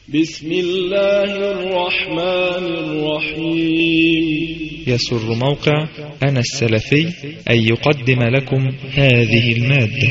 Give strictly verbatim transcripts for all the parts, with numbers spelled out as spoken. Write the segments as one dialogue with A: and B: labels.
A: بسم الله الرحمن الرحيم.
B: يسر موقع أنا السلفي أن يقدم لكم هذه المادة.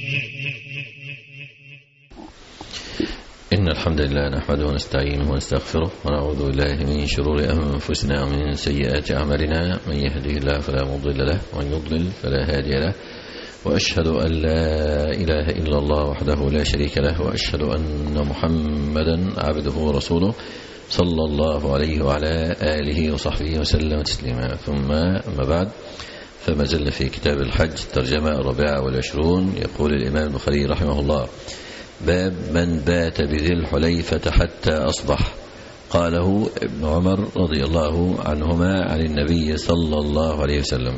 C: إن الحمد لله نحمده ونستعينه ونستغفره ونعوذ بالله من شرور أنفسنا ومن سيئات أعمالنا، من يهده الله فلا مضل له ومن يضلل فلا هادي له، وأشهد أن لا إله إلا الله وحده لا شريك له، وأشهد أن محمدا عبده ورسوله صلى الله عليه وعلى آله وصحبه وسلم تسليما. ثم أما بعد، فما زلنا في كتاب الحج الترجمة الرابعة والعشرون. يقول الإمام البخاري رحمه الله: باب من بات بذي الحليفة حتى أصبح. قاله ابن عمر رضي الله عنهما عن النبي صلى الله عليه وسلم.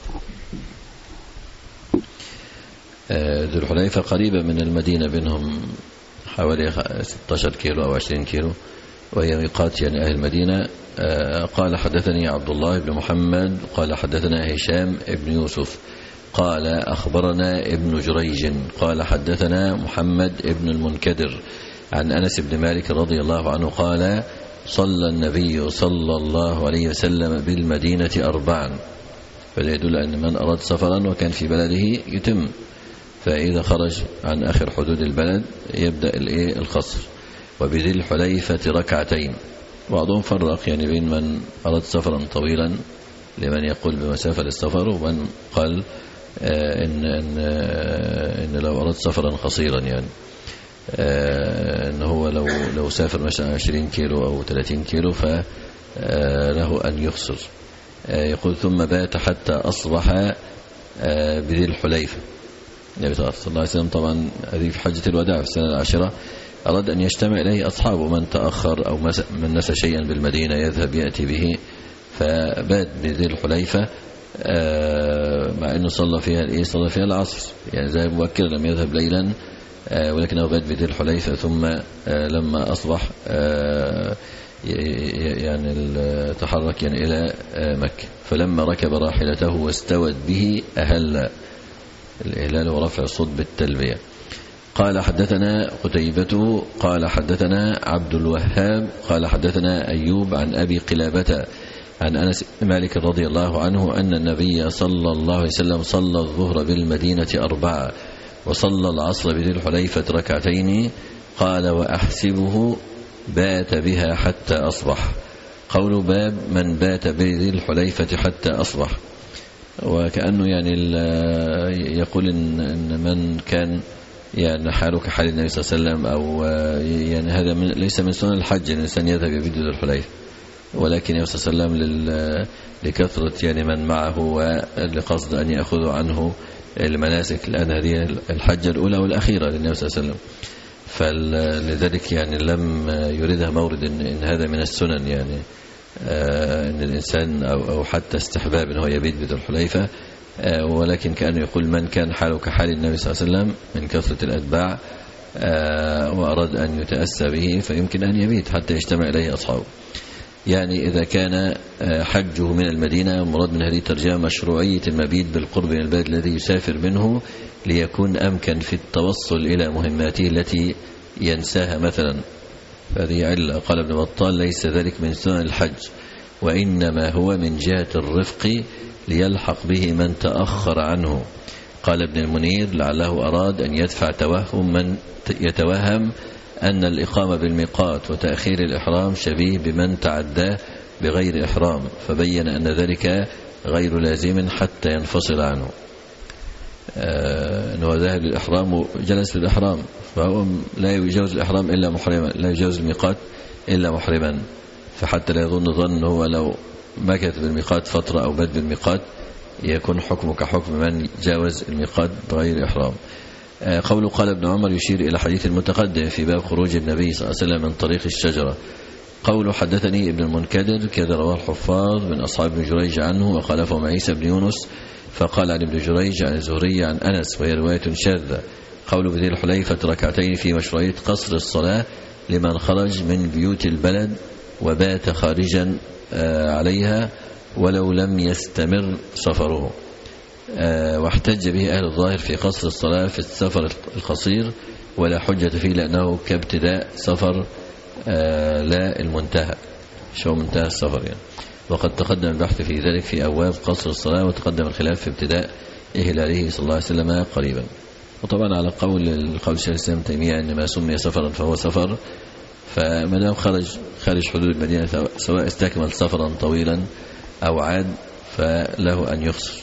C: ذو الحليفة قريبة من المدينة، بينهم حوالي ستة عشر كيلو أو عشرين كيلو، وهي ميقات يعني أهل المدينة. قال حدثني عبد الله بن محمد قال حدثنا هشام بن يوسف قال أخبرنا ابن جريج قال حدثنا محمد بن المنكدر عن أنس بن مالك رضي الله عنه قال: صلى النبي صلى الله عليه وسلم بالمدينة أربعا. فلا يدل أن من أراد سفرا وكان في بلده يتم، فإذا خرج عن آخر حدود البلد يبدأ القصر. وبذي الحليفة ركعتين. بعضهم فرق يعني بين من أراد سفرا طويلا لمن يقول بمسافة السفر، ومن قال إن, إن, إن لو أراد سفرا قصيرا يعني إن هو لو لو سافر مثلا عشرين كيلو أو ثلاثين كيلو فله أن يخسر. يقول: ثم بات حتى أصبح بذي الحليفة. النبي صلى الله عليه وسلم طبعا هذه في حجة الوداع في السنة العاشرة أراد أن يجتمع إليه أصحابه، من تأخر أو من نسى شيئا بالمدينة يذهب يأتي به، فبات بذي الحليفة مع أنه صلى فيها الإيه صلى فيها العصر، يعني زي مبكر لم يذهب ليلا، ولكنه بات بذي الحليفة. ثم لما أصبح يعني تحرك يعني إلى مكة، فلما ركب راحلته واستوت به أهل. الإهلال ورفع الصوت بالتلبية. قال حدثنا قتيبة قال حدثنا عبد الوهاب قال حدثنا أيوب عن أبي قلابة عن أنس بن مالك رضي الله عنه أن النبي صلى الله عليه وسلم صلى الظهر بالمدينة أربعة وصلى العصر بذي الحليفة ركعتين. قال: وأحسبه بات بها حتى أصبح. قول باب من بات بذي الحليفة حتى أصبح، وكأنه يعني يقول إن, إن من كان يعني حاله كحال النبي صلى الله عليه وسلم، أو يعني هذا من ليس من سنن الحج أن الإنسان يذهب يبيت ذو الحليفة، ولكن النبي صلى الله عليه وسلم لكثرة يعني من معه ولقصد أن يأخذوا عنه المناسك، لأن هذه الحجة الأولى والأخيرة للنبي صلى الله عليه وسلم، فلذلك يعني لم يردها مورد إن, إن هذا من السنن، يعني آه ان الانسان او او حتى استحباب ان هو يبيت بذي الحليفه، آه ولكن كان يقول من كان حاله كحال النبي صلى الله عليه وسلم من كثره الاتباع آه واراد ان يتاسى به فيمكن ان يبيت حتى يجتمع اليه اصحابه. يعني اذا كان آه حجه من المدينه، مراد من هذه الترجمه مشروعيه المبيت بالقرب من البلد الذي يسافر منه ليكون امكن في التوصل الى مهماته التي ينساها مثلا. هذه علة. قال ابن بطال: ليس ذلك من سنن الحج، وإنما هو من جهة الرفق ليلحق به من تأخر عنه. قال ابن المنير: لعله أراد أن يدفع توهم من يتوهم أن الإقامة بالميقات وتأخير الإحرام شبيه بمن تعداه بغير إحرام، فبين أن ذلك غير لازم حتى ينفصل عنه. آه أنه ذهب للإحرام وجلس في الإحرام، فهو لا يجوز الإحرام إلا محرما، لا يجوز الميقات إلا محرما، فحتى لا يظن ظن أنه هو لو مكث بالميقات فترة أو بات بالميقات يكون حكمه كحكم من جاوز الميقات بغير إحرام. آه قوله قال ابن عمر يشير إلى حديث المتقدم في باب خروج النبي صلى الله عليه وسلم من طريق الشجرة. قوله حدثني ابن المنكدر كذا رواه الحفاظ من أصحاب ابن جريج عنه، وخالفهم عيسى بن يونس فقال عن ابن جريج عن الزهري عن أنس، وهي رواية شاذة. قوله بذي الحليفة ركعتين في مشروعية قصر الصلاة لمن خرج من بيوت البلد وبات خارجا عليها ولو لم يستمر سفره. واحتج به أهل الظاهر في قصر الصلاة في السفر القصير، ولا حجة فيه لأنه كابتداء سفر لا المنتهى، شو منتهى السفر يعني. وقد تقدم البحث في ذلك في أبواب قصر الصلاة، وتقدم الخلاف في ابتداء إهلاله صلى الله عليه وسلم قريبا. وطبعا على قول القول شيخ الإسلام تيمية أن ما سمي سفرا فهو سفر، فما دام خرج خارج حدود المدينة سواء استكمل سفرا طويلا أو عاد فله أن يخسر،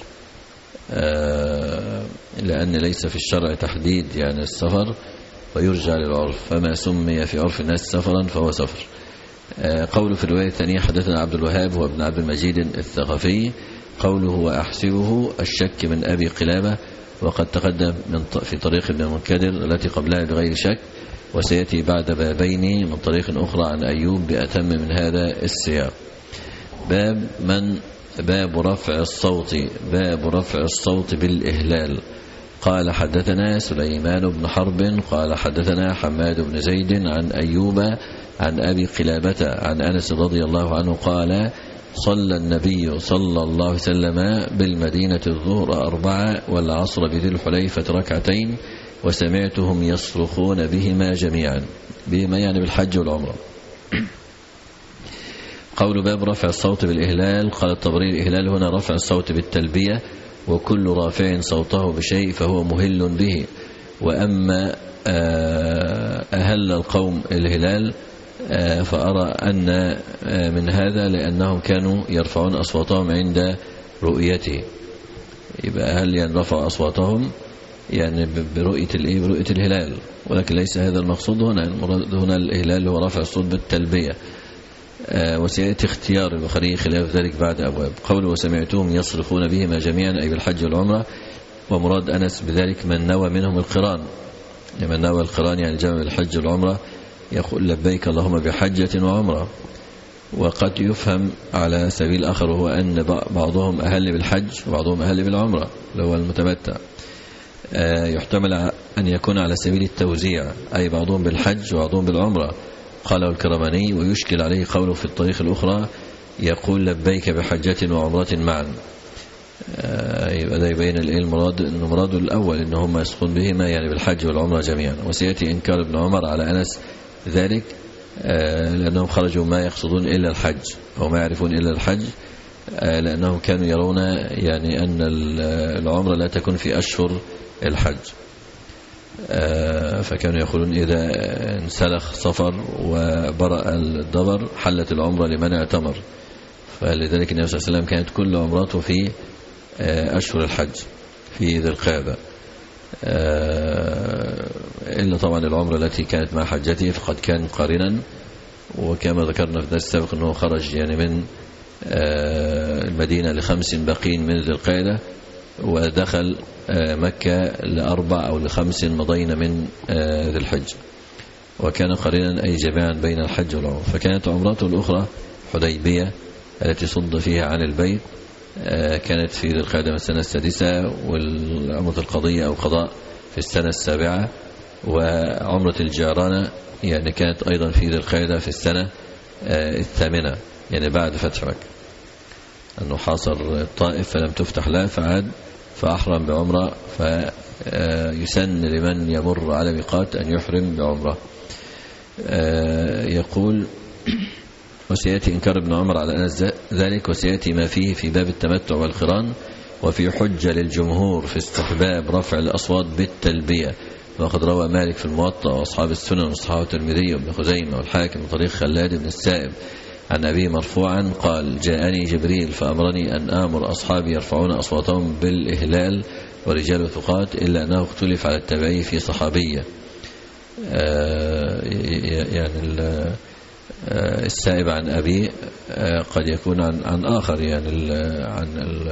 C: لأن ليس في الشرع تحديد يعني السفر ويرجع للعرف، فما سمي في عرف الناس سفرا فهو سفر. قوله في الرواية الثانية حدثنا عبد الوهاب هو ابن عبد المجيد الثقفي، قوله وأحسبه الشك من أبي قلابة، وقد تقدم من في طريق ابن المنكدر التي قبلها بغير شك، وسيأتي بعد بابين من طريق أخرى عن أيوب بأتم من هذا السياق. باب من باب رفع الصوت باب رفع الصوت بالإهلال. قال حدثنا سليمان بن حرب قال حدثنا حماد بن زيد عن أيوب عن أبي قلابة عن أنس رضي الله عنه قال صلى النبي صلى الله عليه وسلم بالمدينة الظهر أربعة والعصر بذي الحليفة ركعتين وسمعتهم يصرخون بهما جميعا، بهما يعني بالحج والعمرة. قول باب رفع الصوت بالإهلال. قال الطبري الإهلال هنا رفع الصوت بالتلبية، وكل رافع صوته بشيء فهو مهل به. وأما أهل القوم الهلال فأرى أن من هذا لأنهم كانوا يرفعون أصواتهم عند رؤيته، يبقى أهل يعني رفعوا أصواتهم يعني برؤية الإيه برؤية الهلال، ولكن ليس هذا المقصود هنا. المراد هنا الإهلال هو رفع الصوت بالتلبية، وسيأتي اختيار البخاري خلاف ذلك بعد أبواب. قوله وسمعتهم يصرخون بهما جميعا أي بالحج والعمرة، ومراد أنس بذلك من نوى منهم القران، من نوى القران يعني جمع الحج والعمرة يقول لبيك اللهم بحجة وعمرة. وقد يفهم على سبيل آخر وهو أن بعضهم أهل بالحج وبعضهم أهل بالعمرة اللي هو المتمتع، يحتمل أن يكون على سبيل التوزيع أي بعضهم بالحج وبعضهم بالعمرة، قاله الكرماني. ويشكل عليه قوله في الطريق الأخرى يقول لبيك بحجة وعمرة معا، يبقى ده يبين المراد إنه مراد الأول إن هم يسقون بهما يعني بالحج والعمرة جميعا. وسيأتي إنكار ابن عمر على أنس ذلك لأنهم خرجوا ما يقصدون إلا الحج أو ما يعرفون إلا الحج، لأنهم كانوا يرون يعني أن العمرة لا تكون في أشهر الحج، فكانوا يقولون إذا انسلخ صفر وبرأ الدبر حلت العمرة لمن اعتمر، فلذلك النبي صلى الله عليه وسلم كانت كل عمراته في أشهر الحج في ذي القعدة، إلا طبعا العمرة التي كانت مع حجته فقد كان قارنا. وكما ذكرنا في الدرس السابق أنه خرج يعني من المدينة لخمس باقين من ذي القعدة، ودخل مكة لأربع أو لخمس مضين من ذي الحج، وكان قرينا أي جماعا بين الحج والعمرة. فكانت عمرته الأخرى حديبية التي صد فيها عن البيت كانت في ذي القعدة من السنة السادسة، والعمرة القضية أو قضاء في السنة السابعة، وعمرة الجعرانة يعني كانت أيضا في ذي القعدة في السنة الثامنة يعني بعد فتح مكة، أنه حاصر الطائف فلم تفتح له فعاد فأحرم بعمرة، فيسن لمن يمر على ميقات أن يحرم بعمرة. يقول وسيأتي إنكار ابن عمر على أنس ذلك، وسيأتي ما فيه في باب التمتع والقران، وفي حجة للجمهور في استحباب رفع الأصوات بالتلبية. وقد روى مالك في الموطأ وأصحاب السنن والصحابة الترمذي وابن خزيمة والحاكم من طريق خلاد بن السائب عن أبي مرفوعا قال جاءني جبريل فأمرني أن آمر أصحابي يرفعون أصواتهم بالإهلال ورجال ثقات، إلا أنه اختلف على التابعي في صحابية. يعني السائب عن أبي قد يكون عن عن آخر يعني عن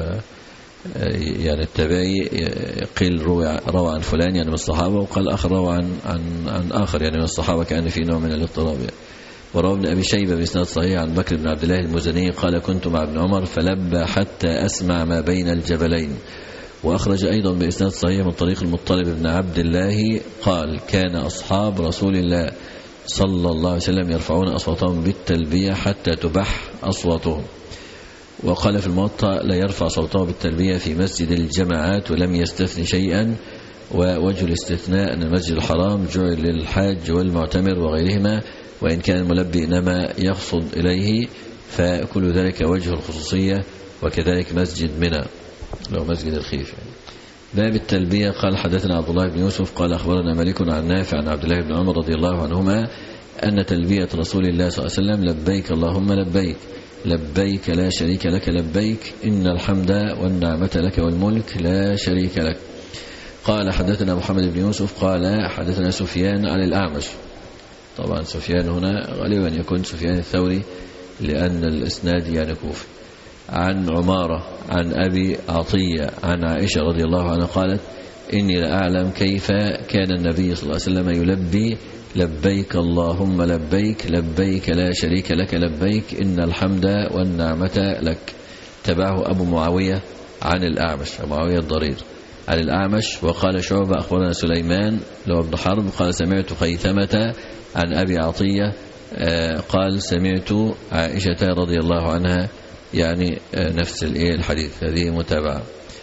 C: يعني التابعي قيل روى روى عن فلان يعني من الصحابة، وقال آخر روى عن عن عن آخر يعني من الصحابة، كأن في نوع من الاضطراب يعني. وروى ابن أبي شيبة بإسناد صحيح عن بكر بن عبد الله المزني قال كنت مع ابن عمر فلبى حتى أسمع ما بين الجبلين. وأخرج أيضا بإسناد صحيح من طريق المطلب بن عبد الله قال كان أصحاب رسول الله صلى الله عليه وسلم يرفعون أصواتهم بالتلبية حتى تبح أصواتهم. وقال في الموطأ لا يرفع صوته بالتلبية في مسجد الجماعات ولم يستثني شيئا. ووجه الاستثناء أن المسجد الحرام جعل للحاج والمعتمر وغيرهما، وإن كان الملبي إنما يقصد إليه فكل ذلك وجه الخصوصية، وكذلك مسجد منى لو مسجد الخيف. باب التلبية. قال حدثنا عبد الله بن يوسف قال أخبرنا مالك عن نافع عن عبد الله بن عمر رضي الله عنهما أن تلبية رسول الله صلى الله عليه وسلم لبيك اللهم لبيك لبيك لا شريك لك لبيك إن الحمد والنعمة لك والملك لا شريك لك. قال حدثنا محمد بن يوسف قال حدثنا سفيان عن الأعمش. طبعا سفيان هنا غالبا يكون سفيان الثوري لأن الإسناد يعني كوفي. عن عمارة عن أبي عطية عن عائشة رضي الله عنها قالت إني لأعلم كيف كان النبي صلى الله عليه وسلم يلبي لبيك اللهم لبيك لبيك لا شريك لك لبيك إن الحمد والنعمة لك. تبعه أبو معاوية عن الأعمش معاوية الضرير عن الأعمش. وقال شعبة أخبرنا سليمان لو ابن حرب قال سمعت خيثمة عن أبي عطية قال سمعت عائشة رضي الله عنها يعني نفس الحديث. هذه متابعة.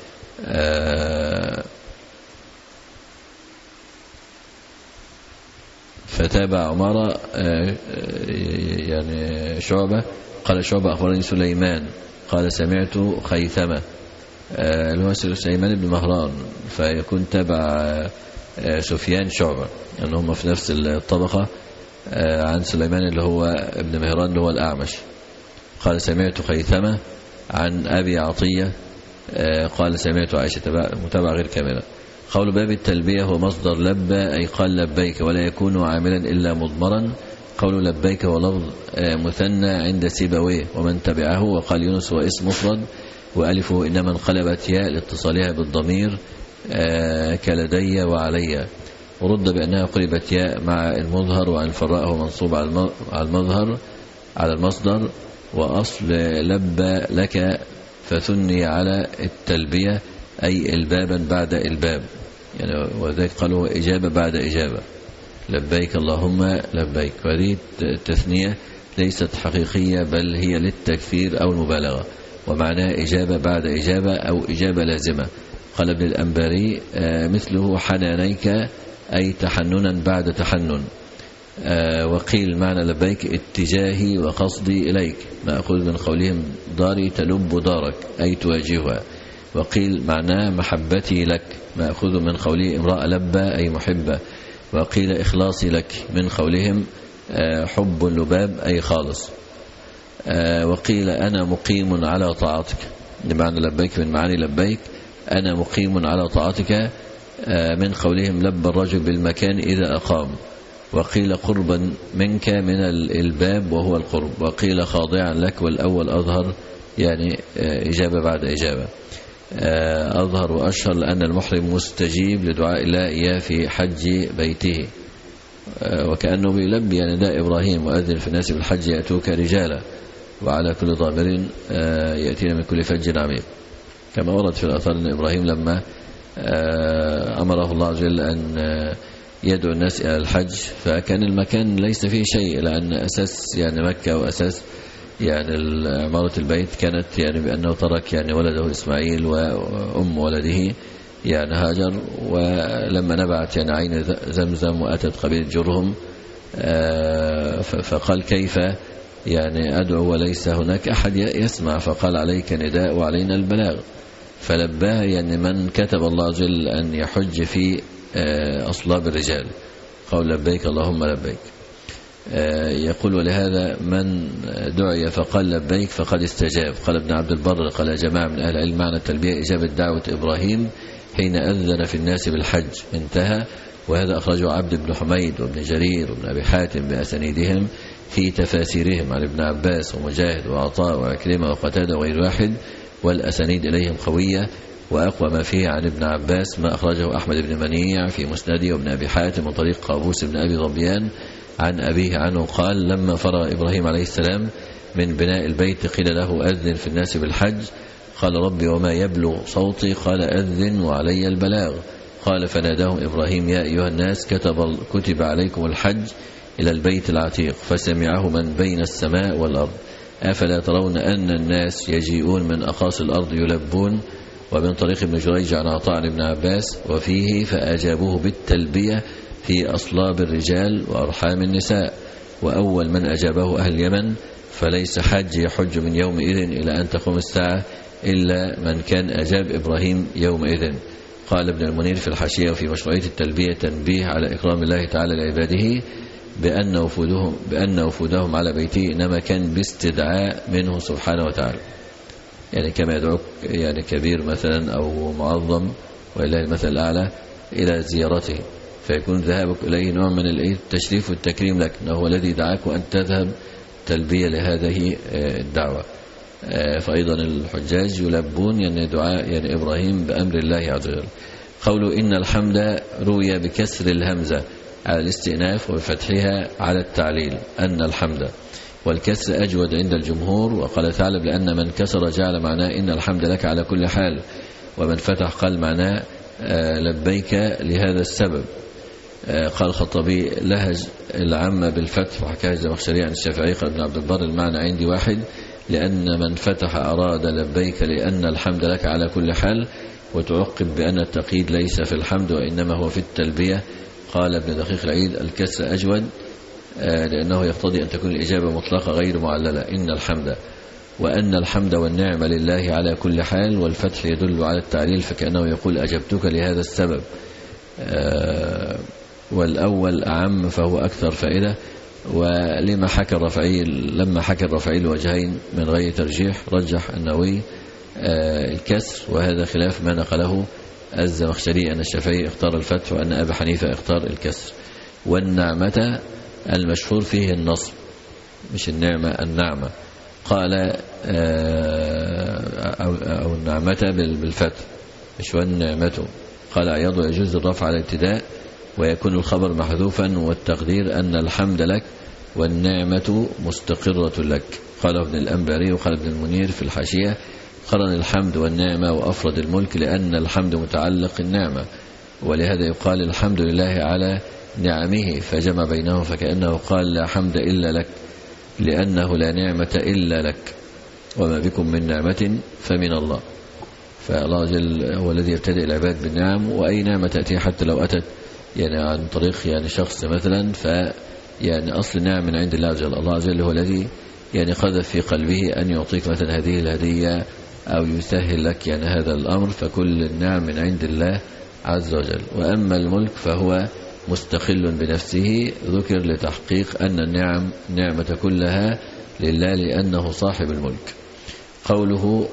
C: فتابع عمارة يعني شعبة قال شعبة أخبرني سليمان قال سمعت خيثمة اللي هو سليمان بن مهران، فيكون تابع سفيان شعبة أنهم في نفس الطبقة عن سليمان اللي هو ابن مهران اللي هو الأعمش. قال سمعت خيثمة عن أبي عطية قال سمعت عائشة. متابعة غير كاملة. قول باب التلبية هو مصدر لبى أي قال لبيك ولا يكون عاملا إلا مضمرا. قول لبيك هو لفظ مثنى عند سيبويه ومن تبعه. وقال يونس هو اسم مفرد وألفه إنما انقلبت ياء لاتصالها بالضمير كلدي وعلي. ورد بأنها قلبت ياء مع المظهر وعن الفراء هو منصوب على المظهر على المصدر. وأصل لبى لك فثني على التلبية أي البابا بعد الباب يعني، وذلك قالوا إجابة بعد إجابة لبيك اللهم لبيك. وهذه التثنية ليست حقيقية بل هي للتكثير أو المبالغة، ومعناها إجابة بعد إجابة أو إجابة لازمة. قال ابن الأنباري مثله حنانيك أي تحننا بعد تحنن. وقيل معنى لبيك اتجاهي وقصدي إليك مأخوذ من قولهم داري تلب دارك أي تواجهها. وقيل معناه محبتي لك مأخوذ من قوله امرأة لبى أي محبة. وقيل إخلاصي لك من قولهم حب اللباب أي خالص. وقيل أنا مقيم على طاعتك بمعنى لبيك من معاني لبيك أنا مقيم على طاعتك من قولهم لبى الرجل بالمكان إذا أقام. وقيل قربا منك من الباب وهو القرب. وقيل خاضعا لك والأول أظهر يعني إجابة بعد إجابة. أظهر وأشهر لأن المحرم مستجيب لدعاء الله إياه في حج بيته وكأنه بيلبي يعني نداء إبراهيم وأذن في الناس بالحج يأتوك رجالا وعلى كل ضامر يأتينا من كل فج عميق. كما ورد في الأثار أن إبراهيم لما أمره الله عز وجل أن يدعو الناس إلى الحج فكان المكان ليس فيه شيء لأن أساس يعني مكة وأساس يعني عمارة البيت كانت يعني بأنه ترك يعني ولده إسماعيل وأم ولده يعني هاجر. ولما نبعت يعني عين زمزم وأتت قبيلة جرهم فقال كيف يعني أدعو وليس هناك أحد يسمع. فقال عليك نداء وعلينا البلاغ. فلباه يعني من كتب الله عز وجل أن يحج في أصلاب الرجال قول لبيك اللهم لبيك. يقول ولهذا من دعي فقال لبيك فقد استجاب. قال ابن عبد البر قال جماعة من أهل العلم معنى التلبية إجابة دعوة إبراهيم حين أذن في الناس بالحج انتهى. وهذا أخرجه عبد بن حميد وابن جرير وابن أبي حاتم بأسانيدهم في تفاسيرهم عن ابن عباس ومجاهد وعطاء وعكرمة وقتادة وغير واحد والأسانيد إليهم قوية. وأقوى ما فيه عن ابن عباس ما أخرجه أحمد بن منيع في مسنده وابن أبي حاتم وطريق قابوس بن أبي ظبيان عن أبيه عنه قال لما فرغ إبراهيم عليه السلام من بناء البيت قيل له أذن في الناس بالحج قال ربي وما يبلغ صوتي قال أذن وعلي البلاغ. قال فناداهم إبراهيم يا أيها الناس كتب, كتب عليكم الحج إلى البيت العتيق فسمعه من بين السماء والأرض أفلا ترون أن الناس يجيئون من أقاصي الأرض يلبون. ومن طريق ابن جريج عن عطاء عن ابن عباس وفيه فأجابوه بالتلبية في أصلاب الرجال وأرحام النساء وأول من أجابه أهل اليمن، فليس حج يحج من يومئذ إلى أن تقوم الساعة إلا من كان أجاب إبراهيم يومئذ. قال ابن المنير في الحاشية وفي مشروعية التلبية تنبيه على إكرام الله تعالى لعباده بأن وفودهم, بأن وفودهم على بيته إنما كان باستدعاء منه سبحانه وتعالى، يعني كما يدعوك يعني كبير مثلا أو معظم وإله المثل الأعلى إلى زيارته، فيكون ذهابك إليه نوع من التشريف والتكريم لك، أنه الذي دعاك وأن تذهب تلبية لهذه الدعوة. فأيضا الحجاج يلبون يعني دعاء يعني إبراهيم بأمر الله عز وجل. قوله إن الحمد روي بكسر الهمزة على الاستئناف وبفتحها على التعليل أن الحمد، والكسر أجود عند الجمهور. وقال تعالى لأن من كسر جعل معناه إن الحمد لك على كل حال، ومن فتح قال معناه لبيك لهذا السبب. قال الخطابي لهج العامة بالفتح وحكاه الزمخشري عن الشافعي. قال ابن عبد البر المعنى عندي واحد، لأن من فتح أراد لبيك لأن الحمد لك على كل حال، وتعقب بأن التقييد ليس في الحمد وإنما هو في التلبية. قال ابن دقيق العيد الكسر أجود لأنه يقتضي أن تكون الإجابة مطلقة غير معللة إن الحمد، وأن الحمد والنعمة لله على كل حال، والفتح يدل على التعليل فكأنه يقول أجبتك لهذا السبب. والأول أعم فهو أكثر فائدة. ولما حكى الرفعي لما حكى الرفعي الوجهين من غير ترجيح رجح النووي الكسر، وهذا خلاف ما نقله الزمخشري أن الشافعي اختار الفتح وأن أبا حنيفة اختار الكسر. والنعمة المشهور فيه النصب مش النعمة، النعمة قال أو النعمة بالفتح مش والنعمة. قال عياض يجوز الرفع على الابتداء ويكون الخبر محذوفا، والتقدير أن الحمد لك والنعمة مستقرة لك. قال ابن الأنباري وقال ابن المنير في الحاشية قرن الحمد والنعمة وأفرد الملك لأن الحمد متعلق النعمة، ولهذا يقال الحمد لله على نعمه فجمع بينهم، فكأنه قال لا حمد إلا لك لأنه لا نعمة إلا لك، وما بكم من نعمة فمن الله. فالله جل هو الذي يبتدئ العباد بالنعم، وأي نعمة تأتي حتى لو أتت يعني عن طريق يعني شخص مثلا، ف يعني أصل النعم من عند الله عز وجل. الله عز وجل هو الذي يعني قذف في قلبه أن يعطيك مثلا هذه الهدية أو يسهل لك يعني هذا الأمر، فكل النعم من عند الله عز وجل. وأما الملك فهو مستقل بنفسه، ذكر لتحقيق أن النعم نعمة كلها لله لأنه صاحب الملك. قوله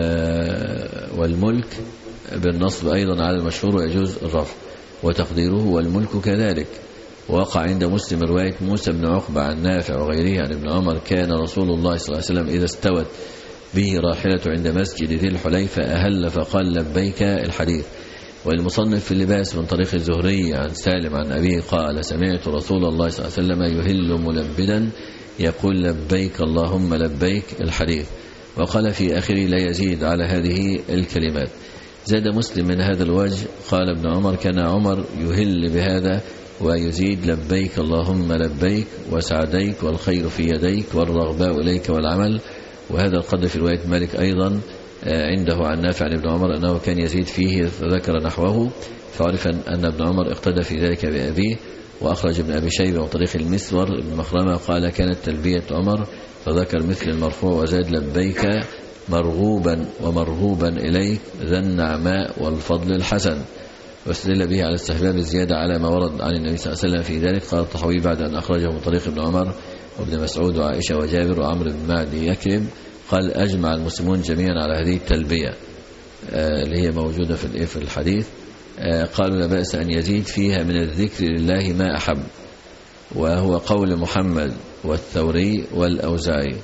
C: آه والملك بالنصب أيضا على المشهور ويجوز الرفع، وتقديره والملك كذلك. وقع عند مسلم رواية موسى بن عقبة عن نافع وغيره عن ابن عمر كان رسول الله صلى الله عليه وسلم إذا استوت به راحلة عند مسجد ذي الحليفة أهل فقال لبيك الحديث. والمصنف في اللباس من طريق الزهري عن سالم عن أبيه قال سمعت رسول الله صلى الله عليه وسلم يهل ملبدا يقول لبيك اللهم لبيك الحديث. وقال في آخره لا يزيد على هذه الكلمات. زاد مسلم من هذا الوجه قال ابن عمر كان عمر يهل بهذا ويزيد لبيك اللهم لبيك وسعديك والخير في يديك والرغباء إليك والعمل. وهذا القدر في رواية مالك أيضا عنده عن نافع عن ابن عمر أنه كان يزيد فيه فذكر نحوه، فعرف أن ابن عمر اقتدى في ذلك بأبيه. وأخرج ابن أبي شيبة من طريق المسور بن مخرمة قال كانت تلبية عمر فذكر مثل المرفوع وزاد لبيك مرغوبا ومرغوبا إليك ذا النعماء والفضل الحسن. واستدل به على استحباب الزيادة على ما ورد عن النبي صلى الله عليه وسلم في ذلك. قال الطحاوي بعد أن أخرجه من طريق ابن عمر وابن مسعود وعائشة وجابر وعمرو بن معدي يكرم قال أجمع المسلمون جميعا على هذه التلبية آه اللي هي موجودة في في الحديث. آه قالوا لا بأس أن يزيد فيها من الذكر لله ما أحب، وهو قول محمد والثوري والأوزاعي.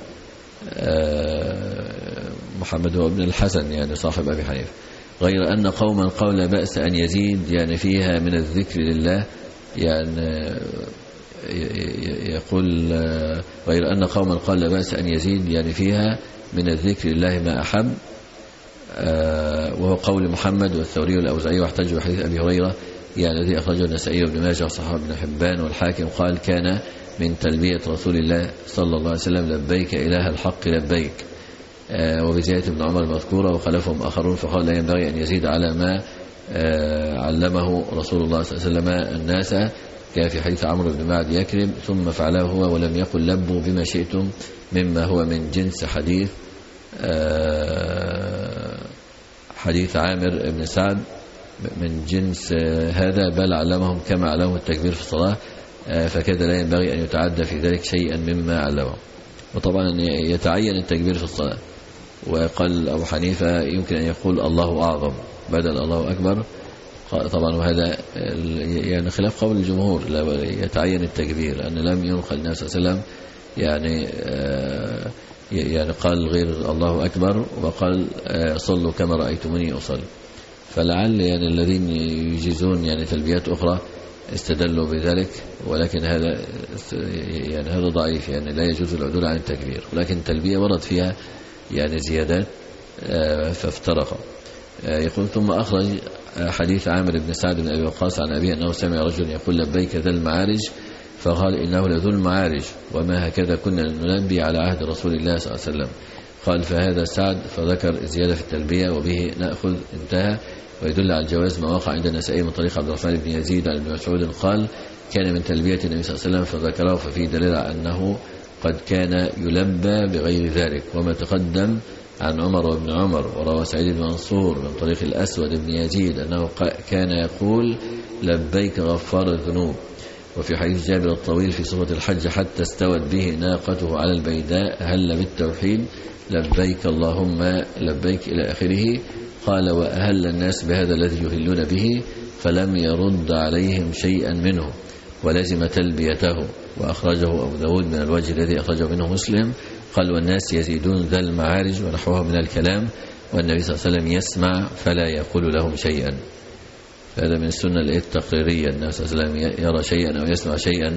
C: آه محمد هو ابن الحسن يعني صاحب أبي حنيفة. غير أن قوما قال لا بأس أن يزيد يعني فيها من الذكر لله، يعني يقول غير أن قوما قال لا بأس أن يزيد يعني فيها من الذكر لله ما أحب، وهو قول محمد والثوري والأوزاعي. واحتجوا بحديث أبي هريرة يعني الذي أخرجه النسائي وابن ماجه وصححه ابن حبان والحاكم قال كان من تلبية رسول الله صلى الله عليه وسلم لبيك إله الحق لبيك، وبزيادة ابن عمر المذكورة وخلفهم آخرون فقال لا ينبغي أن يزيد على ما علمه رسول الله صلى الله عليه وسلم الناس كان في حديث عمرو بن معد يكرم ثم فعله هو ولم يقل لبوا بما شئتم مما هو من جنس حديث حديث عامر بن سعد من جنس هذا، بل علمهم كما علمهم التكبير في الصلاة، فكذا لا ينبغي أن يتعدى في ذلك شيئا مما علمهم. وطبعا يتعين التكبير في الصلاة. وقال أبو حنيفة يمكن أن يقول الله أعظم بدل الله أكبر، طبعا وهذا يعني خلاف قول الجمهور، لا يتعين التكبير، أن لم ينقل النبي صلى الله عليه وسلم يعني يعني قال غير الله أكبر وقال صلوا كما رأيتموني أصلي. فلعل يعني الذين يجيزون يعني تلبيات أخرى استدلوا بذلك، ولكن هذا يعني هذا ضعيف، يعني لا يجوز العدول عن التكبير، ولكن التلبية ورد فيها يعني زيادات فافترقوا. يقول ثم أخرج حديث عامر بن سعد بن أبي وقاص عن أبيه أنه سمع رجل يقول لبيك ذا المعارج، فقال إنه لذو المعارج وما هكذا كنا نلبي على عهد رسول الله صلى الله عليه وسلم. قال فهذا سعد، فذكر زيادة في التلبية وبه نأخذ، انتهى. ويدل على الجواز ما وقع عند النسائي من طريق عبد الرحمن بن يزيد عن ابن مسعود قال كان من تلبية النبي صلى الله عليه وسلم فذكره، ففيه دليل على أنه قد كان يلبى بغير ذلك. وما تقدم عن عمر وابن عمر وروى سعيد بن منصور من طريق الأسود بن يزيد أنه كان يقول لبيك غفار الذنوب. وفي حديث جابر الطويل في صفة الحج حتى استوت به ناقته على البيداء هل بالتوحيد لبيك اللهم لبيك إلى آخره. قال وأهل الناس بهذا الذي يهلون به فلم يرد عليهم شيئا منه ولزم تلبيته. وأخرجه أبو داود من الوجه الذي أخرجه منه مسلم. قال والناس يزيدون ذا المعارج ونحوه من الكلام والنبي صلى الله عليه وسلم يسمع فلا يقول لهم شيئا. هذا من السنة التقريرية، النبي صلى الله عليه وسلم يرى شيئا أو يسمع شيئا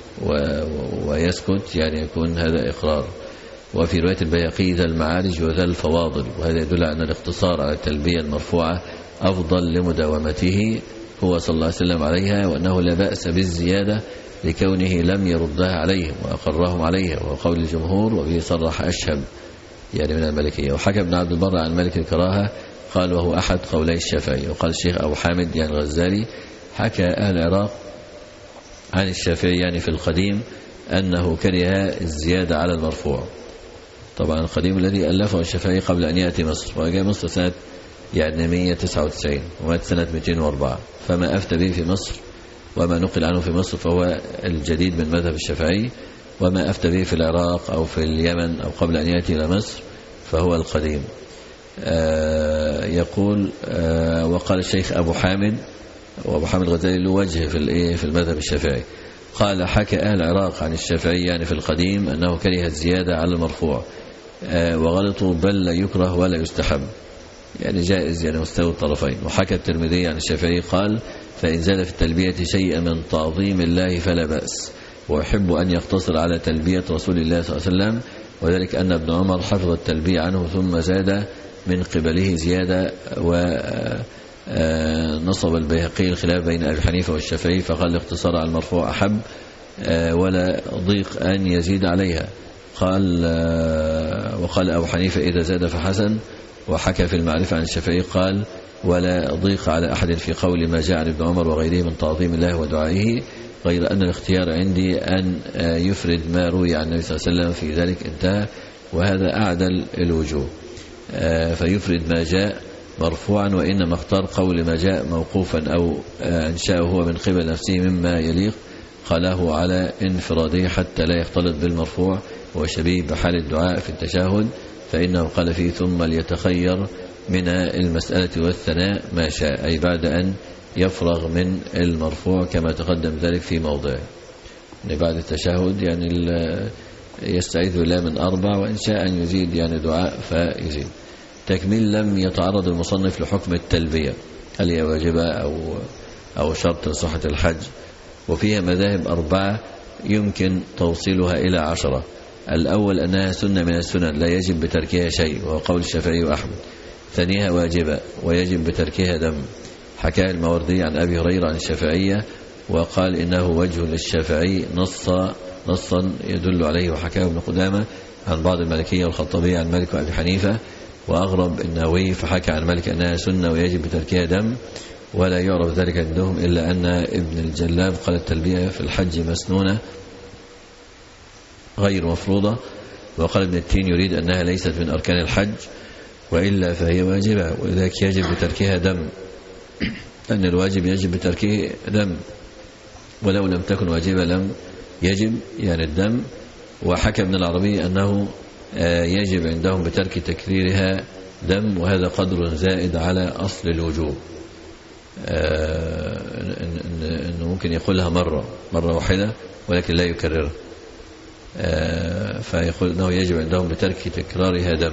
C: ويسكت، يعني يكون هذا إقرار. وفي رواية البيهقي ذا المعارج وذا الفواضل، وهذا يدل على أن الاقتصار على التلبية المرفوعة أفضل لمداومته هو صلى الله عليه وسلم عليها، وأنه لا بأس بالزيادة لكونه لم يردها عليهم وأقرهم عليها، وهو قول الجمهور وبه صرح أشهب يعني من المالكية. وحكى ابن عبد البر عن مالك الكراهة قال وهو أحد قولي الشافعي. وقال الشيخ أبو حامد يعني الغزالي حكى أهل العراق عن الشافعي يعني في القديم أنه كره الزيادة على المرفوع. طبعا القديم الذي ألفه الشافعي قبل أن يأتي مصر، وجاء مصر سنة يعني مئة وتسعة وتسعين ومات سنة مئتين وأربعة، فما أفتى به في مصر وما نقل عنه في مصر فهو الجديد من مذهب الشافعي، وما أفتى به في العراق أو في اليمن أو قبل أن يأتي إلى مصر فهو القديم. آه يقول آه وقال الشيخ أبو حامد، وأبو حامد الغزالي له وجه في الإيه في المذهب الشافعي، قال حكى أهل العراق عن الشافعي يعني في القديم أنه كره الزيادة على المرفوع آه وغلطوا بل لا يكره ولا يستحب، يعني جائز يعني مستوى الطرفين. وحكى الترمذي عن الشافعي قال فإن زاد في التلبية شيئا من تعظيم الله فلا بأس، ويحب أن يقتصر على تلبية رسول الله صلى الله عليه وسلم، وذلك أن ابن عمر حفظ التلبية عنه ثم زاد من قبله زيادة. ونصب البيهقي الخلاف بين أبي حنيفة والشافعي فقال الاقتصار على المرفوع أحب ولا ضيق أن يزيد عليها. قال وقال أبو حنيفة إذا زاد فحسن. وحكى في المعرفة عن الشافعي قال ولا ضيق على أحد في قول ما جاء عن ابن عمر وغيره من تعظيم الله ودعائه، غير أن الاختيار عندي أن يفرد ما روي عن النبي صلى الله عليه وسلم في ذلك، انتهى. وهذا أعدل الوجوه، فيفرد ما جاء مرفوعا، وإنما اختار قول ما جاء موقوفا أو أنشأه هو من قبل نفسه مما يليق قاله على انفراده حتى لا يختلط بالمرفوع، وشبيه بحال الدعاء في التشهد فإنه قال فيه ثم ليتخير من المسألة والثناء ما شاء، أي بعد أن يفرغ من المرفوع كما تقدم ذلك في موضعه. يعني بعد التشهد يعني يستعيذ بالله من أربع، وإن شاء أن يزيد يعني دعاء فيزيد. تكميل لم يتعرض المصنف لحكم التلبية هل هي واجبة أو أو شرط لصحة الحج، وفيها مذاهب أربعة يمكن توصيلها إلى عشرة. الأول أنها سنة من السنن لا يجب بتركها شيء، وهو قول الشافعي وأحمد. ثانيها واجبة ويجب بتركها دم، حكاه الماوردي عن أبي هريرة عن الشافعية وقال إنه وجه للشافعي نصا نصا يدل عليه، وحكاه ابن قدامة عن بعض المالكية والخطابية عن مالك وأبي حنيفة، وأغرب النووي فحكى عن مالك أنها سنة ويجب بتركها دم، ولا يعرف ذلك عندهم إلا أن ابن الجلاب قال التلبية في الحج مسنونة غير مفروضة، وقال ابن التين يريد أنها ليست من أركان الحج وإلا فهي واجبة، ولذلك يجب بتركها دم، أن الواجب يجب بتركه دم، ولو لم تكن واجبة لم يجب يعني الدم. وحكى ابن العربي أنه يجب عندهم بترك تكريرها دم، وهذا قدر زائد على أصل الوجوب، أنه ممكن يقولها مرة مرة واحدة ولكن لا يكررها، فيقول أنه يجب عندهم بترك تكرارها دم.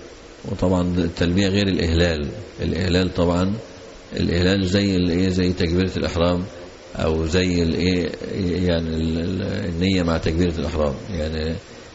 C: وطبعا التلبية غير الإهلال، الإهلال طبعا الإهلال زي الإيه زي تكبيرة الإحرام أو زي الإيه يعني النية مع تكبيرة الإحرام، يعني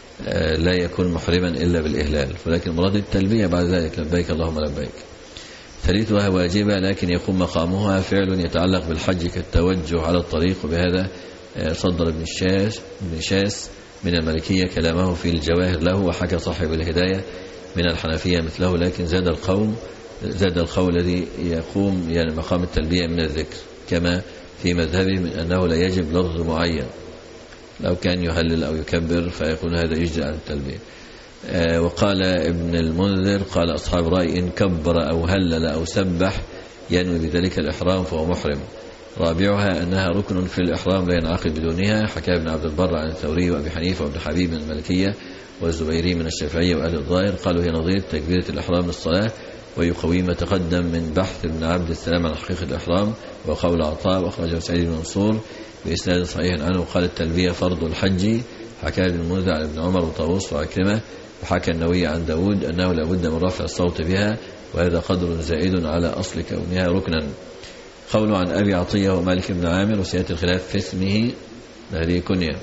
C: لا يكون محرما إلا بالإهلال، ولكن مراد التلبية بعد ذلك لبيك اللهم لبيك. ثالثها واجبة لكن يقوم مقامها فعل يتعلق بالحج كالتوجه على الطريق، وبهذا صدر ابن الشاس ابن شاس من المالكية كلامه في الجواهر له، وحكى صاحب الهداية من الحنفية مثله، لكن زاد القوم زاد القول الذي يقوم يعني مقام التلبية من الذكر، كما في مذهبه من أنه لا يجب لفظ معين، لو كان يهلل أو يكبر فيكون هذا يجزي عن التلبية. آه وقال ابن المنذر قال أصحاب رأي إن كبر أو هلل أو سبح ينوي بذلك الإحرام فهو محرم. رابعها أنها ركن في الإحرام لا ينعقد بدونها، حكى ابن عبد البر عن الثوري وأبي حنيفة وابن حبيب من المالكية والزبيري من الشافعية وأهل الظاهر، قالوا هي نظير تكبيرة الإحرام للصلاة، ويقوي ما تقدم من بحث ابن عبد السلام عن حقيقة الإحرام وقول عطاء، وأخرجه سعيد بن منصور بإسناد صحيح عنه. وقال التلبية فرض الحج، حكى ابن المنذر عن ابن عمر وطاووس وعكرمة، وحكى النووي عن داود أنه لا بد من رفع الصوت بها، وهذا قدر زائد على أصل كونها ركنا. قوله عن أبي عطية ومالك بن عامر وسيأتي الخلاف في اسمه، هذه كنية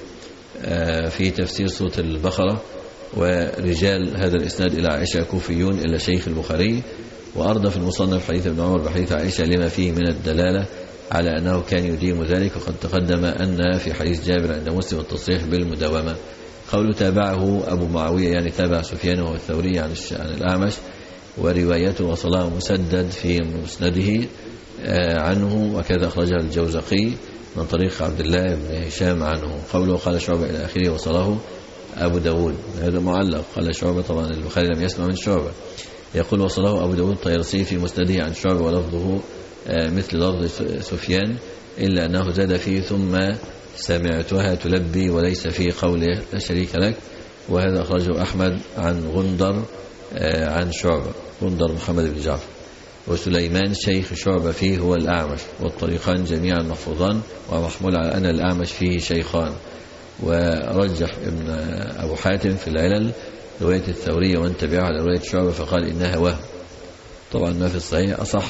C: في تفسير سورة البقرة. ورجال هذا الإسناد إلى عائشة كوفيون إلا شيخ البخاري، وأرضى في المصنف حديث ابن عمر بحديث عائشة لما فيه من الدلالة على أنه كان يديم ذلك، وقد تقدم أن في حديث جابر عند مسلم التصريح بالمداومة. قوله تابعه أبو معاوية يعني تابع سفيان وهو الثوري عن الأعمش، وروايته وصلها مسدد في مسنده عنه، وكذا أخرجها الجوزقي من طريق عبد الله بن هشام عنه. قوله قال شعبة إلى آخره وصله أبو داود، هذا معلق، قال شعبة طبعا البخاري لم يسمع من شعبة. يقول وصله أبو داود الطيرسي في مسنده عن شعبة ولفظه مثل لفظ سفيان، إلا أنه زاد فيه ثم سمعتها تلبي، وليس في قوله لا شريك لك. وهذا أخرجه أحمد عن غندر عن شعبة، غندر محمد بن جعفر. وسليمان شيخ شعبة فيه هو الأعمش، والطريقان جميعا محفوظان، ومحمول على أن الأعمش فيه شيخان. ورجح ابن أبو حاتم في العلل رواية الثورية وان تبعها على رواية شعبة فقال إنها وهم. طبعا ما في الصحيح أصح،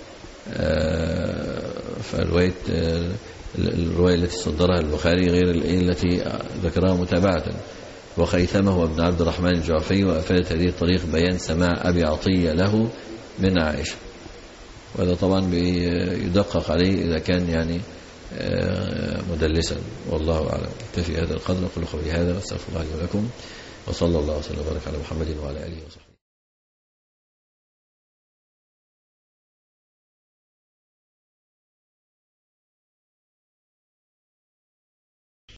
C: فالرواية الرواية التي صدرها البخاري غير التي ذكرها متابعة. وخيثمه وابن عبد الرحمن الجعفي، وأفادت هذه الطريق بيان سماع أبي عطية له من عائشة، وهذا طبعا يدقق عليه إذا كان يعني مدلسا، والله أعلم. اكتفي هذا القدر، أقول قولي هذا واستغفر الله لي ولكم، وصلى الله وسلم وبارك على محمد وعلى آله وصحبه.